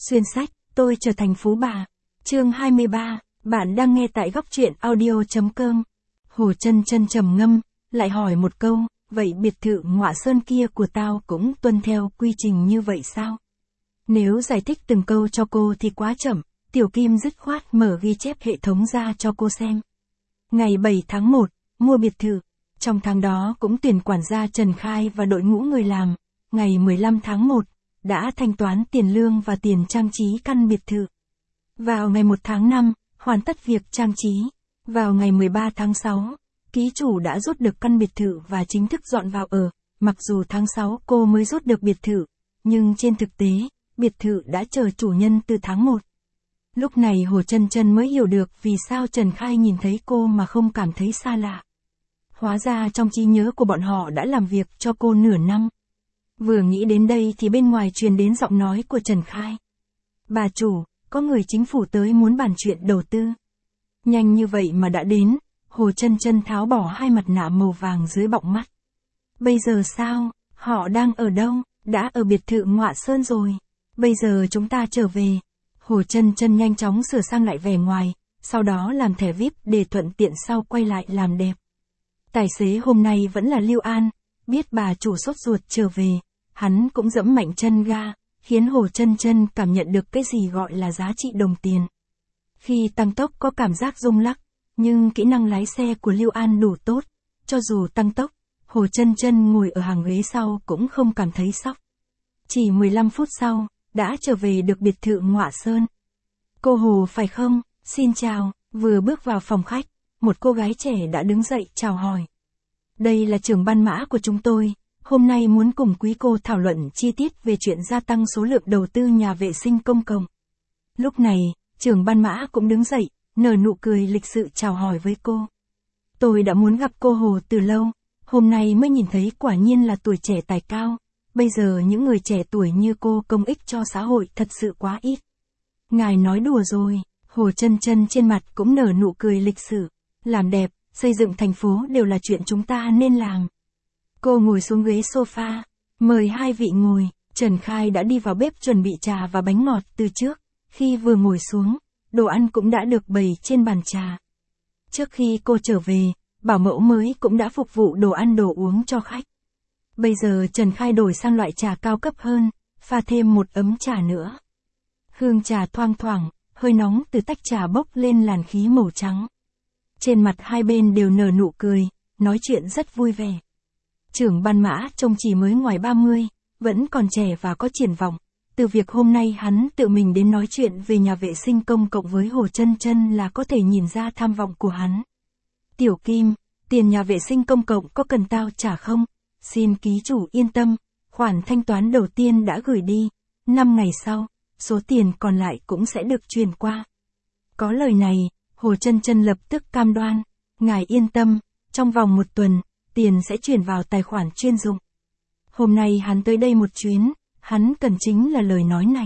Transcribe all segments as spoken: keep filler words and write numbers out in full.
Xuyên sách, tôi trở thành phú bà. Chương hai mươi ba, bạn đang nghe tại góc truyện audio chấm com. Hồ Chân Chân trầm ngâm, lại hỏi một câu, vậy biệt thự Ngọa Sơn kia của tao cũng tuân theo quy trình như vậy sao? Nếu giải thích từng câu cho cô thì quá chậm, Tiểu Kim dứt khoát mở ghi chép hệ thống ra cho cô xem. Ngày bảy tháng một, mua biệt thự. Trong tháng đó cũng tuyển quản gia Trần Khai và đội ngũ người làm. Ngày mười lăm tháng một, đã thanh toán tiền lương và tiền trang trí căn biệt thự. Vào ngày một tháng năm, hoàn tất việc trang trí. Vào ngày mười ba tháng sáu, ký chủ đã rút được căn biệt thự và chính thức dọn vào ở. Mặc dù tháng sáu cô mới rút được biệt thự, nhưng trên thực tế, biệt thự đã chờ chủ nhân từ tháng một. Lúc này Hồ Chân Chân mới hiểu được vì sao Trần Khai nhìn thấy cô mà không cảm thấy xa lạ. Hóa ra trong trí nhớ của bọn họ đã làm việc cho cô nửa năm. Vừa nghĩ đến đây thì bên ngoài truyền đến giọng nói của Trần Khai. Bà chủ, có người chính phủ tới muốn bàn chuyện đầu tư. Nhanh như vậy mà đã đến, Hồ Chân Chân tháo bỏ hai mặt nạ màu vàng dưới bọng mắt. Bây giờ sao, họ đang ở đâu? Đã ở biệt thự Ngọa Sơn rồi. Bây giờ chúng ta trở về. Hồ Chân Chân nhanh chóng sửa sang lại vẻ ngoài, sau đó làm thẻ vi ai pi để thuận tiện sau quay lại làm đẹp. Tài xế hôm nay vẫn là Lưu An, biết bà chủ sốt ruột trở về, hắn cũng dẫm mạnh chân ga, khiến Hồ Chân Chân cảm nhận được cái gì gọi là giá trị đồng tiền. Khi tăng tốc có cảm giác rung lắc, nhưng kỹ năng lái xe của Lưu An đủ tốt, cho dù tăng tốc, Hồ Chân Chân ngồi ở hàng ghế sau cũng không cảm thấy sốc. Chỉ mười lăm phút sau, đã trở về được biệt thự Ngọa Sơn. Cô Hồ phải không? Xin chào, vừa bước vào phòng khách, một cô gái trẻ đã đứng dậy chào hỏi. Đây là trưởng ban mã của chúng tôi, hôm nay muốn cùng quý cô thảo luận chi tiết về chuyện gia tăng số lượng đầu tư nhà vệ sinh công cộng. Lúc này, trưởng ban mã cũng đứng dậy, nở nụ cười lịch sự chào hỏi với cô. Tôi đã muốn gặp cô Hồ từ lâu, hôm nay mới nhìn thấy quả nhiên là tuổi trẻ tài cao. Bây giờ những người trẻ tuổi như cô công ích cho xã hội thật sự quá ít. Ngài nói đùa rồi, Hồ Chân Chân trên mặt cũng nở nụ cười lịch sự. Làm đẹp, xây dựng thành phố đều là chuyện chúng ta nên làm. Cô ngồi xuống ghế sofa, mời hai vị ngồi, Trần Khai đã đi vào bếp chuẩn bị trà và bánh ngọt từ trước. Khi vừa ngồi xuống, đồ ăn cũng đã được bày trên bàn trà. Trước khi cô trở về, bảo mẫu mới cũng đã phục vụ đồ ăn đồ uống cho khách. Bây giờ Trần Khai đổi sang loại trà cao cấp hơn, pha thêm một ấm trà nữa. Hương trà thoang thoảng, hơi nóng từ tách trà bốc lên làn khí màu trắng. Trên mặt hai bên đều nở nụ cười, nói chuyện rất vui vẻ. Trưởng ban mã trông chỉ mới ngoài ba mươi, vẫn còn trẻ và có triển vọng. Từ việc hôm nay hắn tự mình đến nói chuyện về nhà vệ sinh công cộng với Hồ Chân Chân là có thể nhìn ra tham vọng của hắn. Tiểu Kim, tiền nhà vệ sinh công cộng có cần tao trả không? Xin ký chủ yên tâm, khoản thanh toán đầu tiên đã gửi đi, năm ngày sau, số tiền còn lại cũng sẽ được chuyển qua. Có lời này, Hồ Chân Chân lập tức cam đoan, ngài yên tâm, trong vòng một tuần, tiền sẽ chuyển vào tài khoản chuyên dụng. Hôm nay hắn tới đây một chuyến, hắn cần chính là lời nói này.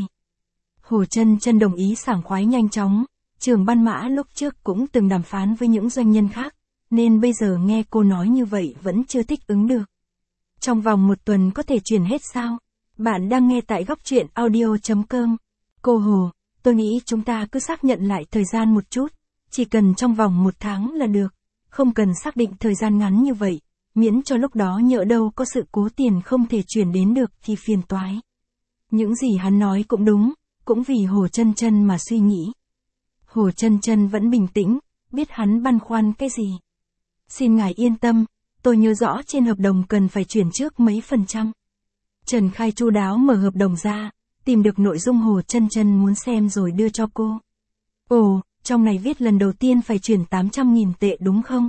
Hồ Chân Chân đồng ý sảng khoái nhanh chóng, trưởng ban mã lúc trước cũng từng đàm phán với những doanh nhân khác, nên bây giờ nghe cô nói như vậy vẫn chưa thích ứng được. Trong vòng một tuần có thể chuyển hết sao? Bạn đang nghe tại góc truyện audio chấm com. Cô Hồ, tôi nghĩ chúng ta cứ xác nhận lại thời gian một chút, chỉ cần trong vòng một tháng là được, không cần xác định thời gian ngắn như vậy, miễn cho lúc đó nhỡ đâu có sự cố tiền không thể chuyển đến được thì phiền toái. Những gì hắn nói cũng đúng, cũng vì Hồ Chân Chân mà suy nghĩ. Hồ Chân Chân vẫn bình tĩnh, biết hắn băn khoăn cái gì. Xin ngài yên tâm, tôi nhớ rõ trên hợp đồng cần phải chuyển trước mấy phần trăm. Trần Khai chu đáo mở hợp đồng ra, tìm được nội dung Hồ Chân Chân muốn xem rồi đưa cho cô. Ồ, trong này viết lần đầu tiên phải chuyển tám trăm nghìn tệ đúng không?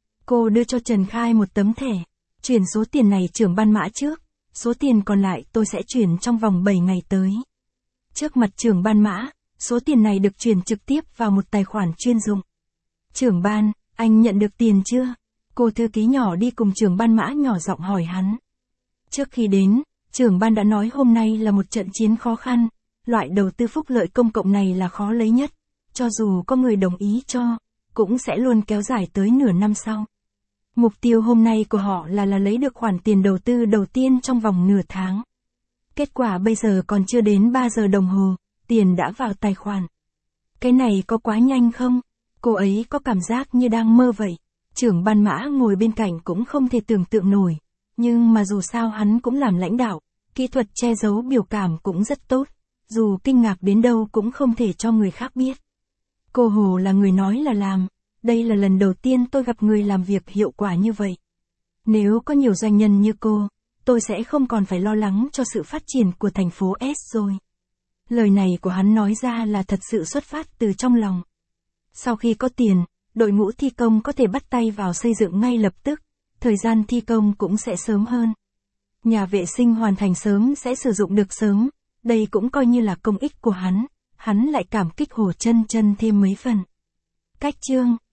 Cô đưa cho Trần Khai một tấm thẻ, chuyển số tiền này trưởng ban mã trước, số tiền còn lại tôi sẽ chuyển trong vòng bảy ngày tới. Trước mặt trưởng ban mã, số tiền này được chuyển trực tiếp vào một tài khoản chuyên dụng. Trưởng ban, anh nhận được tiền chưa? Cô thư ký nhỏ đi cùng trưởng ban mã nhỏ giọng hỏi hắn. Trước khi đến, trưởng ban đã nói hôm nay là một trận chiến khó khăn, loại đầu tư phúc lợi công cộng này là khó lấy nhất, cho dù có người đồng ý cho, cũng sẽ luôn kéo dài tới nửa năm sau. Mục tiêu hôm nay của họ là là lấy được khoản tiền đầu tư đầu tiên trong vòng nửa tháng. Kết quả bây giờ còn chưa đến ba giờ đồng hồ, tiền đã vào tài khoản. Cái này có quá nhanh không? Cô ấy có cảm giác như đang mơ vậy. Trưởng ban mã ngồi bên cạnh cũng không thể tưởng tượng nổi. Nhưng mà dù sao hắn cũng làm lãnh đạo, kỹ thuật che giấu biểu cảm cũng rất tốt. Dù kinh ngạc đến đâu cũng không thể cho người khác biết. Cô Hồ là người nói là làm. Đây là lần đầu tiên tôi gặp người làm việc hiệu quả như vậy. Nếu có nhiều doanh nhân như cô, tôi sẽ không còn phải lo lắng cho sự phát triển của thành phố S rồi. Lời này của hắn nói ra là thật sự xuất phát từ trong lòng. Sau khi có tiền, đội ngũ thi công có thể bắt tay vào xây dựng ngay lập tức, thời gian thi công cũng sẽ sớm hơn. Nhà vệ sinh hoàn thành sớm sẽ sử dụng được sớm, đây cũng coi như là công ích của hắn, hắn lại cảm kích Hồ Chân Chân thêm mấy phần. Cách chương